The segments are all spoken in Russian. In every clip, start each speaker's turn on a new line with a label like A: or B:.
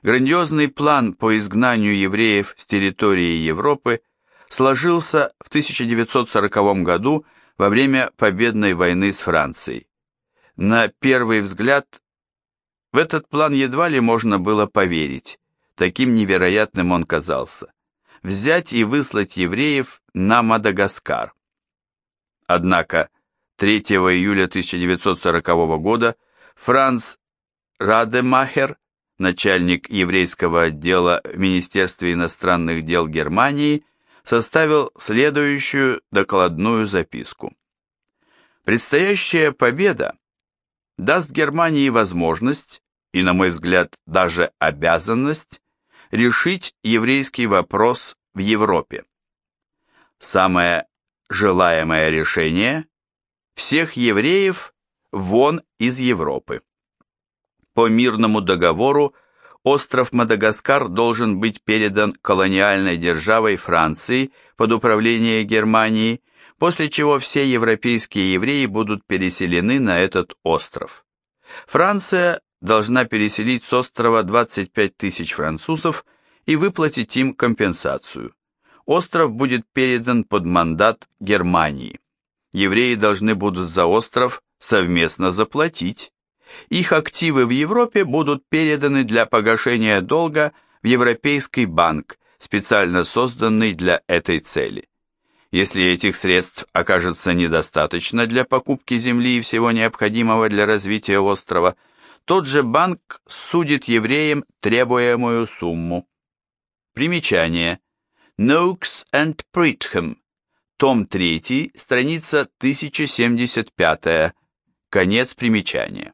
A: Грандиозный план по изгнанию евреев с территории Европы сложился в 1940 году во время победной войны с Францией. На первый взгляд, в этот план едва ли можно было поверить, таким невероятным он казался. Взять и выслать евреев на Мадагаскар. Однако 3 июля 1940 года Франц Радемахер, начальник еврейского отдела в Министерстве иностранных дел Германии, составил следующую докладную записку. Предстоящая победа даст Германии возможность, и, на мой взгляд, даже обязанность, решить еврейский вопрос в Европе. Самое желаемое решение – всех евреев вон из Европы. По мирному договору остров Мадагаскар должен быть передан колониальной державой Франции под управление Германии, после чего все европейские евреи будут переселены на этот остров. Франция должна переселить с острова 25 тысяч французов и выплатить им компенсацию. Остров будет передан под мандат Германии. Евреи должны будут за остров совместно заплатить. Их активы в Европе будут переданы для погашения долга в Европейский банк, специально созданный для этой цели. Если этих средств окажется недостаточно для покупки земли и всего необходимого для развития острова, тот же банк судит евреям требуемую сумму. Примечание. Noakes and Pritham. Том 3, страница 1075. Конец примечания.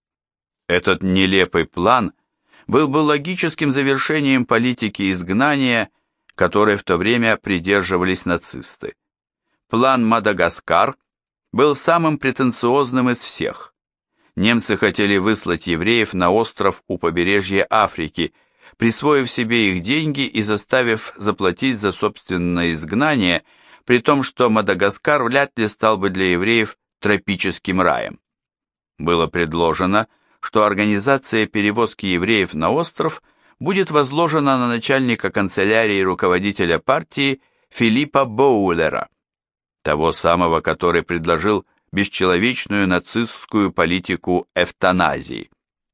A: Этот нелепый план был бы логическим завершением политики изгнания, которой в то время придерживались нацисты. План Мадагаскар был самым претенциозным из всех. Немцы хотели выслать евреев на остров у побережья Африки, присвоив себе их деньги и заставив заплатить за собственное изгнание, при том, что Мадагаскар вряд ли стал бы для евреев тропическим раем. Было предложено, что организация перевозки евреев на остров будет возложена на начальника канцелярии руководителя партии Филиппа Боулера, того самого, который предложил бесчеловечную нацистскую политику эвтаназии.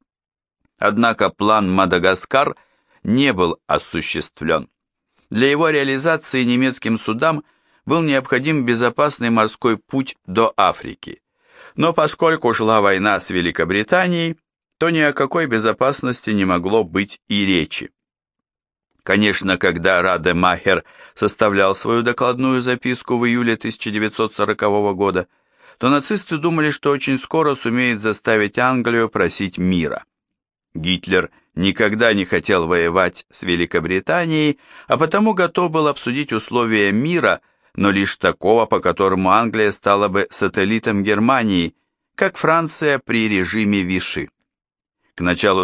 A: Однако план Мадагаскар не был осуществлен. Для его реализации немецким судам был необходим безопасный морской путь до Африки. Но поскольку шла война с Великобританией, то ни о какой безопасности не могло быть и речи. Конечно, когда Радемахер составлял свою докладную записку в июле 1940 года, то нацисты думали, что очень скоро сумеет заставить Англию просить мира. Гитлер никогда не хотел воевать с Великобританией, а потому готов был обсудить условия мира, но лишь такого, по которому Англия стала бы сателлитом Германии, как Франция при режиме Виши. К началу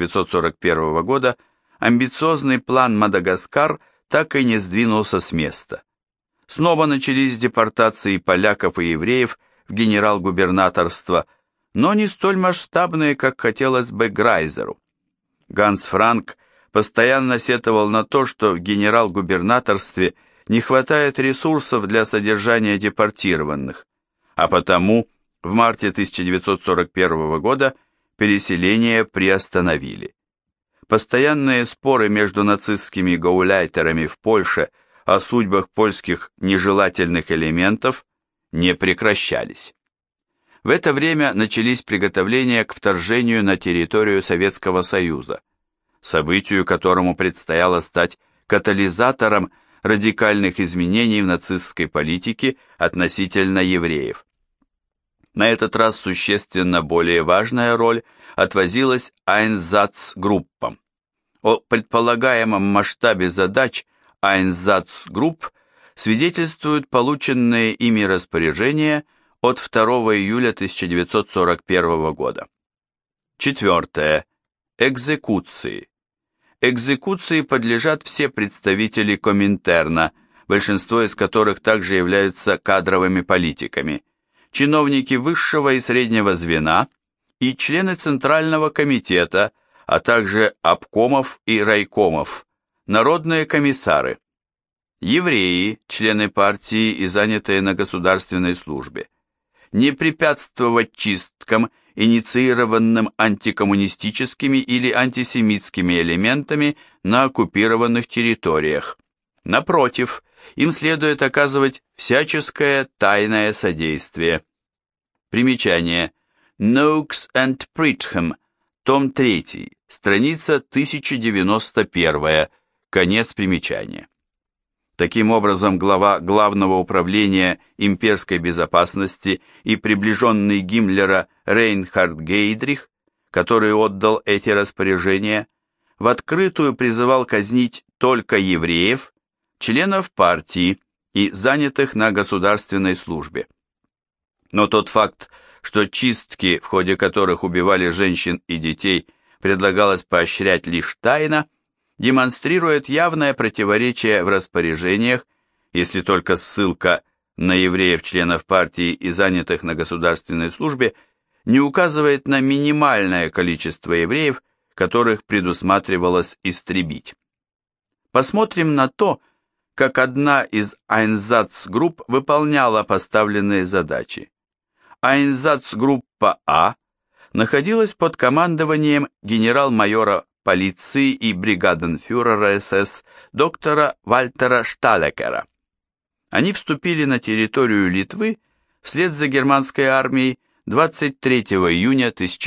A: 1941 года амбициозный план Мадагаскар так и не сдвинулся с места. Снова начались депортации поляков и евреев в генерал-губернаторство, но не столь масштабные, как хотелось бы Грайзеру. Ганс Франк постоянно сетовал на то, что в генерал-губернаторстве не хватает ресурсов для содержания депортированных, а потому в марте 1941 года переселение приостановили. Постоянные споры между нацистскими гауляйтерами в Польше о судьбах польских нежелательных элементов не прекращались. В это время начались приготовления к вторжению на территорию Советского Союза, событию, которому предстояло стать катализатором радикальных изменений в нацистской политике относительно евреев. На этот раз существенно более важная роль отводилась Айнзацгруппам. О предполагаемом масштабе задач Айнзацгрупп свидетельствуют полученные ими распоряжения от 2 июля 1941 года. Четвертое. Экзекуции. Экзекуции подлежат все представители Коминтерна, большинство из которых также являются кадровыми политиками, чиновники высшего и среднего звена и члены Центрального комитета, а также обкомов и райкомов, народные комиссары, евреи, члены партии и занятые на государственной службе, не препятствовать чисткам, инициированным антикоммунистическими или антисемитскими элементами на оккупированных территориях. Напротив, им следует оказывать всяческое тайное содействие. Примечание. Noakes and Pridham, том 3, страница 1091, конец примечания. Таким образом, глава Главного управления имперской безопасности и приближенный Гиммлера Рейнхард Гейдрих, который отдал эти распоряжения, в открытую призывал казнить только евреев, членов партии и занятых на государственной службе. Но тот факт, что чистки, в ходе которых убивали женщин и детей, предлагалось поощрять лишь тайно, демонстрирует явное противоречие в распоряжениях, если только ссылка на евреев-членов партии и занятых на государственной службе не указывает на минимальное количество евреев, которых предусматривалось истребить. Посмотрим на то, как одна из Айнзацгрупп выполняла поставленные задачи. Айнзацгруппа А находилась под командованием генерал-майора полиции и бригаденфюрера СС доктора Вальтера Шталекера. Они вступили на территорию Литвы вслед за германской армией 23 июня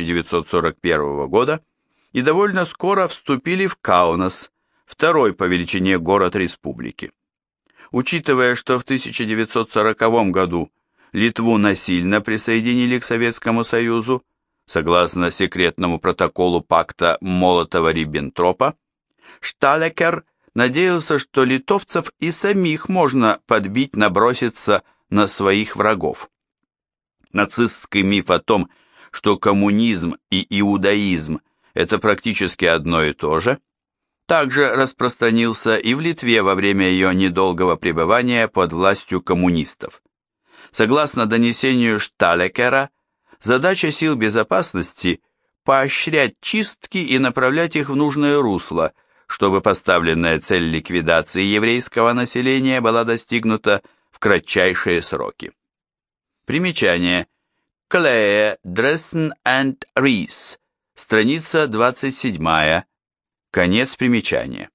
A: 1941 года и довольно скоро вступили в Каунас, второй по величине город республики. Учитывая, что в 1940 году Литву насильно присоединили к Советскому Союзу, согласно секретному протоколу пакта Молотова-Риббентропа, Шталекер надеялся, что литовцев и самих можно подбить наброситься на своих врагов. Нацистский миф о том, что коммунизм и иудаизм – это практически одно и то же, также распространился и в Литве во время ее недолгого пребывания под властью коммунистов. Согласно донесению Шталекера, задача сил безопасности – поощрять чистки и направлять их в нужное русло, чтобы поставленная цель ликвидации еврейского населения была достигнута в кратчайшие сроки. Примечание. Клее, Дрессен and Ries, страница 27, конец примечания.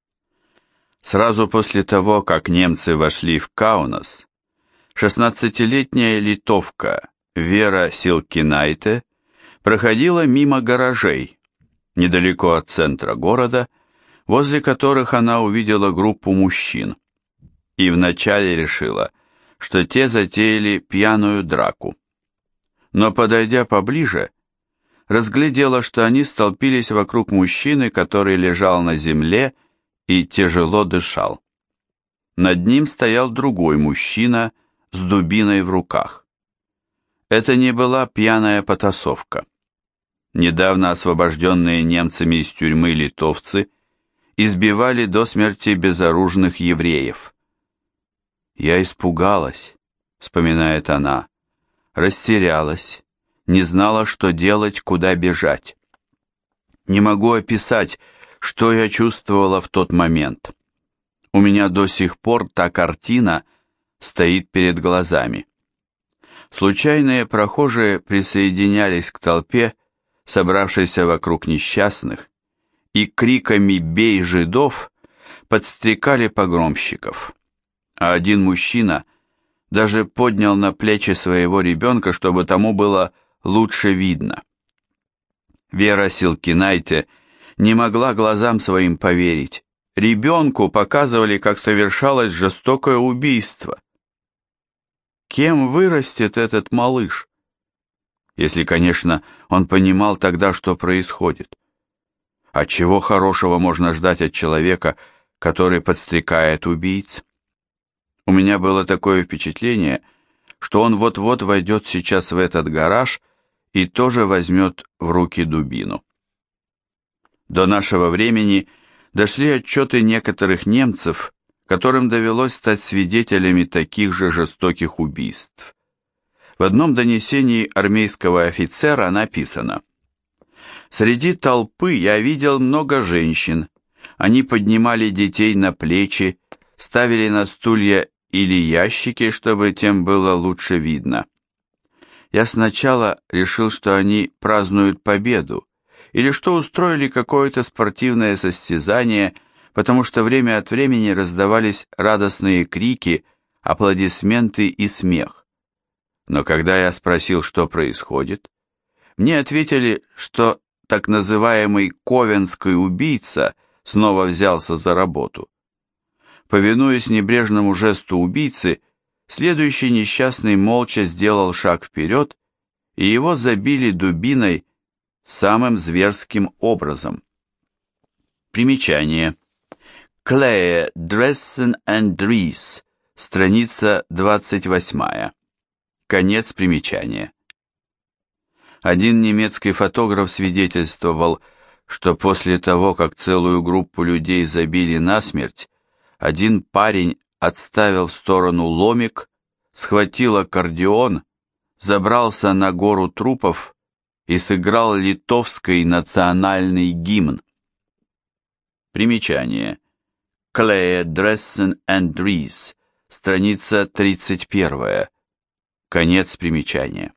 A: Сразу после того, как немцы вошли в Каунас, 16-летняя литовка Вера Силкинайте проходила мимо гаражей, недалеко от центра города, возле которых она увидела группу мужчин, и вначале решила, что те затеяли пьяную драку. Но, подойдя поближе, разглядела, что они столпились вокруг мужчины, который лежал на земле и тяжело дышал. Над ним стоял другой мужчина с дубиной в руках. Это не была пьяная потасовка. Недавно освобожденные немцами из тюрьмы литовцы избивали до смерти безоружных евреев. «Я испугалась», — вспоминает она, — «растерялась, не знала, что делать, куда бежать. Не могу описать, что я чувствовала в тот момент. У меня до сих пор та картина стоит перед глазами». Случайные прохожие присоединялись к толпе, собравшейся вокруг несчастных, и криками «Бей жидов!» подстрекали погромщиков. А один мужчина даже поднял на плечи своего ребенка, чтобы тому было лучше видно. Вера Силкинайте не могла глазам своим поверить. Ребенку показывали, как совершалось жестокое убийство. Кем вырастет этот малыш? Если, конечно, он понимал тогда, что происходит. А чего хорошего можно ждать от человека, который подстрекает убийц? У меня было такое впечатление, что он вот-вот войдет сейчас в этот гараж и тоже возьмет в руки дубину. До нашего времени дошли отчеты некоторых немцев, которым довелось стать свидетелями таких же жестоких убийств. В одном донесении армейского офицера написано: Среди толпы я видел много женщин. Они поднимали детей на плечи, ставили на стулья или ящики, чтобы тем было лучше видно. Я сначала решил, что они празднуют победу, или что устроили какое-то спортивное состязание, потому что время от времени раздавались радостные крики, аплодисменты и смех. Но когда я спросил, что происходит, мне ответили, что так называемый ковенский убийца снова взялся за работу. Повинуясь небрежному жесту убийцы, следующий несчастный молча сделал шаг вперед, и его забили дубиной самым зверским образом. Примечание. Клея, Дрессен and Дries, страница 28. Конец примечания. Один немецкий фотограф свидетельствовал, что после того, как целую группу людей забили насмерть, один парень отставил в сторону ломик, схватил аккордеон, забрался на гору трупов и сыграл литовский национальный гимн. Примечание. Клея, Дрессен and Дries, страница 31. Конец примечания.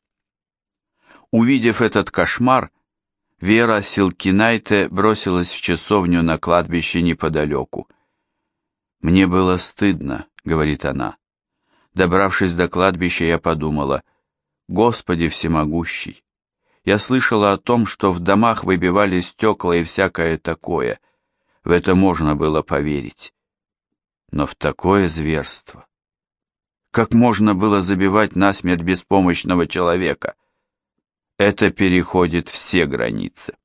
A: Увидев этот кошмар, Вера Силкинайте бросилась в часовню на кладбище неподалеку. «Мне было стыдно», — говорит она. Добравшись до кладбища, я подумала: «Господи всемогущий, я слышала о том, что в домах выбивали стекла и всякое такое. В это можно было поверить. Но в такое зверство! Как можно было забивать насмерть беспомощного человека? Это переходит все границы».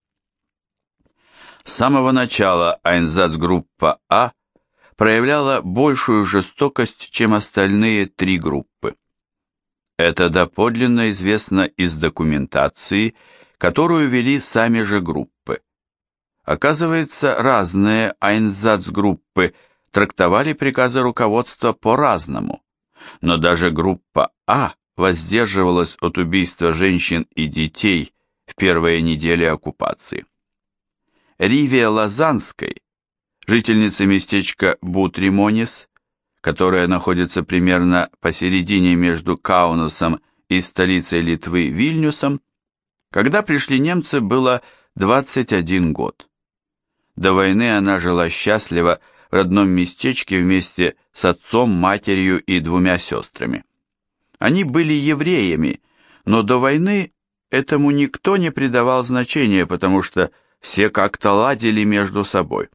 A: С самого начала Айнсацгруппа А проявляла большую жестокость, чем остальные три группы. Это доподлинно известно из документации, которую вели сами же группы. Оказывается, разные Айнсацгруппы трактовали приказы руководства по-разному, но даже группа А воздерживалась от убийства женщин и детей в первые недели оккупации. Риве Лозанской, жительнице местечка Бутримонис, которое находится примерно посередине между Каунасом и столицей Литвы Вильнюсом, когда пришли немцы, было 21 год. До войны она жила счастливо в родном местечке вместе с отцом, матерью и двумя сестрами. Они были евреями, но до войны этому никто не придавал значения, потому что все как-то ладили между собой.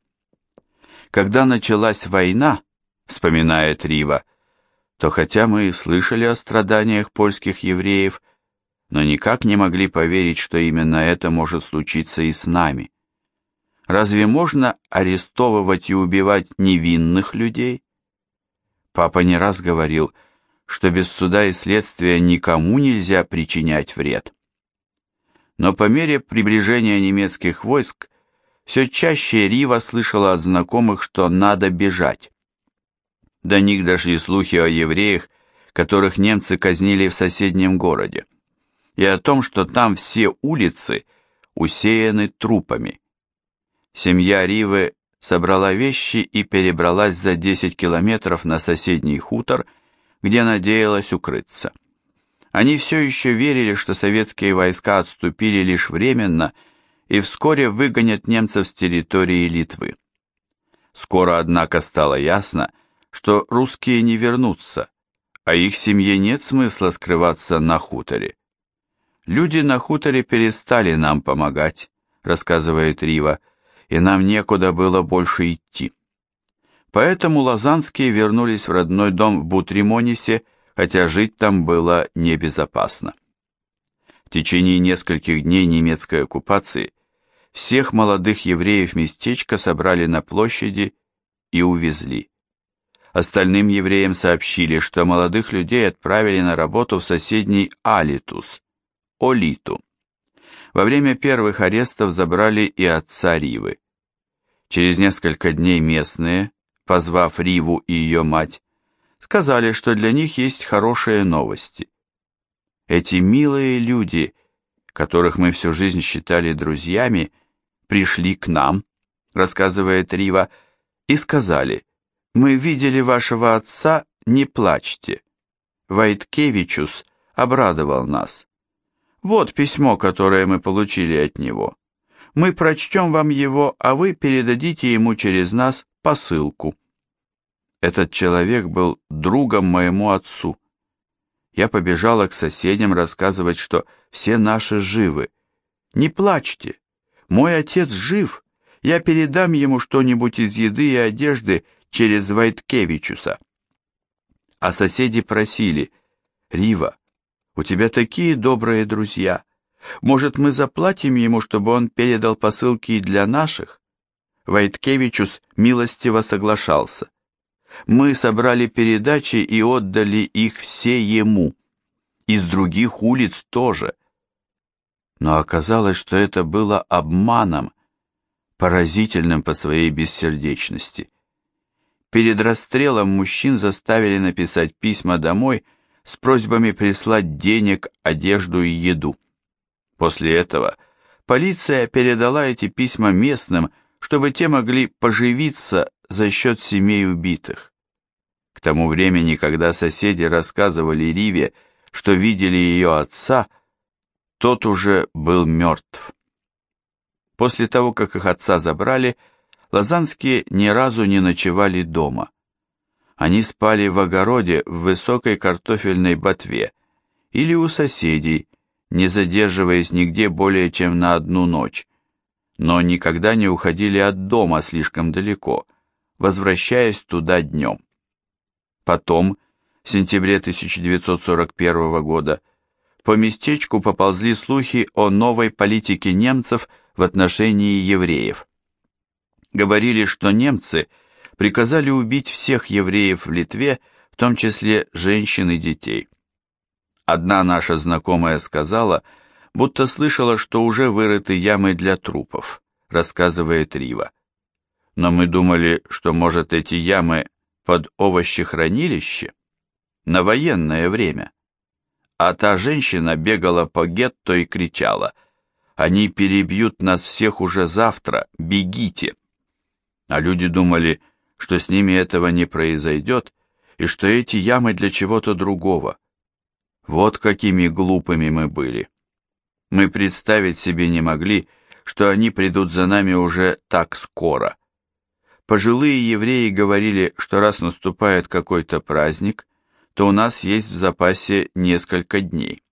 A: Когда началась война, вспоминает Рива, то хотя мы и слышали о страданиях польских евреев, но никак не могли поверить, что именно это может случиться и с нами. Разве можно арестовывать и убивать невинных людей? Папа не раз говорил, что без суда и следствия никому нельзя причинять вред. Но по мере приближения немецких войск все чаще Рива слышала от знакомых, что надо бежать. До них дошли слухи о евреях, которых немцы казнили в соседнем городе, и о том, что там все улицы усеяны трупами. Семья Ривы собрала вещи и перебралась за 10 километров на соседний хутор, где надеялась укрыться. Они все еще верили, что советские войска отступили лишь временно и вскоре выгонят немцев с территории Литвы. Скоро, однако, стало ясно, что русские не вернутся, а их семье нет смысла скрываться на хуторе. «Люди на хуторе перестали нам помогать», — рассказывает Рива, «и нам некуда было больше идти». Поэтому лозанские вернулись в родной дом в Бутримонисе, хотя жить там было небезопасно. В течение нескольких дней немецкой оккупации всех молодых евреев местечка собрали на площади и увезли. Остальным евреям сообщили, что молодых людей отправили на работу в соседний Алитус, Олиту. Во время первых арестов забрали и отца Ривы. Через несколько дней местные, позвав Риву и ее мать, сказали, что для них есть хорошие новости. Эти милые люди, которых мы всю жизнь считали друзьями, пришли к нам, рассказывает Рива, и сказали: «Мы видели вашего отца, не плачьте». Войткевичус обрадовал нас. Вот письмо, которое мы получили от него. Мы прочтем вам его, а вы передадите ему через нас посылку. Этот человек был другом моему отцу. Я побежала к соседям рассказывать, что все наши живы. Не плачьте, мой отец жив, я передам ему что-нибудь из еды и одежды через Войткевичуса. А соседи просили: «Рива, у тебя такие добрые друзья. Может, мы заплатим ему, чтобы он передал посылки и для наших?» Войткевичус милостиво соглашался. Мы собрали передачи и отдали их все ему. Из других улиц тоже. Но оказалось, что это было обманом, поразительным по своей бессердечности. Перед расстрелом мужчин заставили написать письма домой с просьбами прислать денег, одежду и еду. После этого полиция передала эти письма местным, чтобы те могли поживиться за счет семей убитых. К тому времени, когда соседи рассказывали Риве, что видели ее отца, тот уже был мертв. После того, как их отца забрали, лозанские ни разу не ночевали дома. Они спали в огороде в высокой картофельной ботве или у соседей, не задерживаясь нигде более чем на одну ночь, но никогда не уходили от дома слишком далеко, возвращаясь туда днем. Потом, в сентябре 1941 года, по местечку поползли слухи о новой политике немцев в отношении евреев. Говорили, что немцы приказали убить всех евреев в Литве, в том числе женщин и детей. Одна наша знакомая сказала, будто слышала, что уже вырыты ямы для трупов, рассказывает Рива. Но мы думали, что, может, эти ямы под овощехранилище на военное время. А та женщина бегала по гетто и кричала: «Они перебьют нас всех уже завтра, бегите!» А люди думали, что с ними этого не произойдет, и что эти ямы для чего-то другого. Вот какими глупыми мы были. Мы представить себе не могли, что они придут за нами уже так скоро. Пожилые евреи говорили, что раз наступает какой-то праздник, то у нас есть в запасе несколько дней.